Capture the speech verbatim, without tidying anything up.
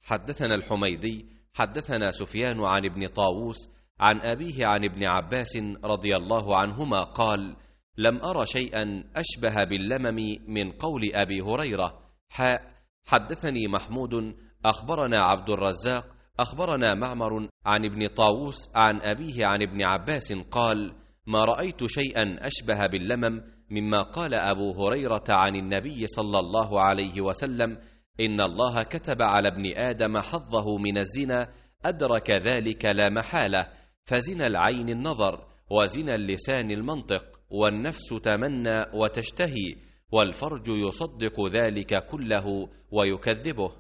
حدثنا الحميدي حدثنا سفيان عن ابن طاووس عن أبيه عن ابن عباس رضي الله عنهما قال: لم أر شيئا أشبه باللمم من قول أبي هريرة. حاء حدثني محمود أخبرنا عبد الرزاق أخبرنا معمر عن ابن طاووس عن أبيه عن ابن عباس قال: ما رأيت شيئا أشبه باللمم مما قال أبو هريرة عن النبي صلى الله عليه وسلم: إن الله كتب على ابن آدم حظه من الزنا، أدرك ذلك لا محالة، فزنا العين النظر، وزنا اللسان المنطق، والنفس تمنى وتشتهي، والفرج يصدق ذلك كله ويكذبه.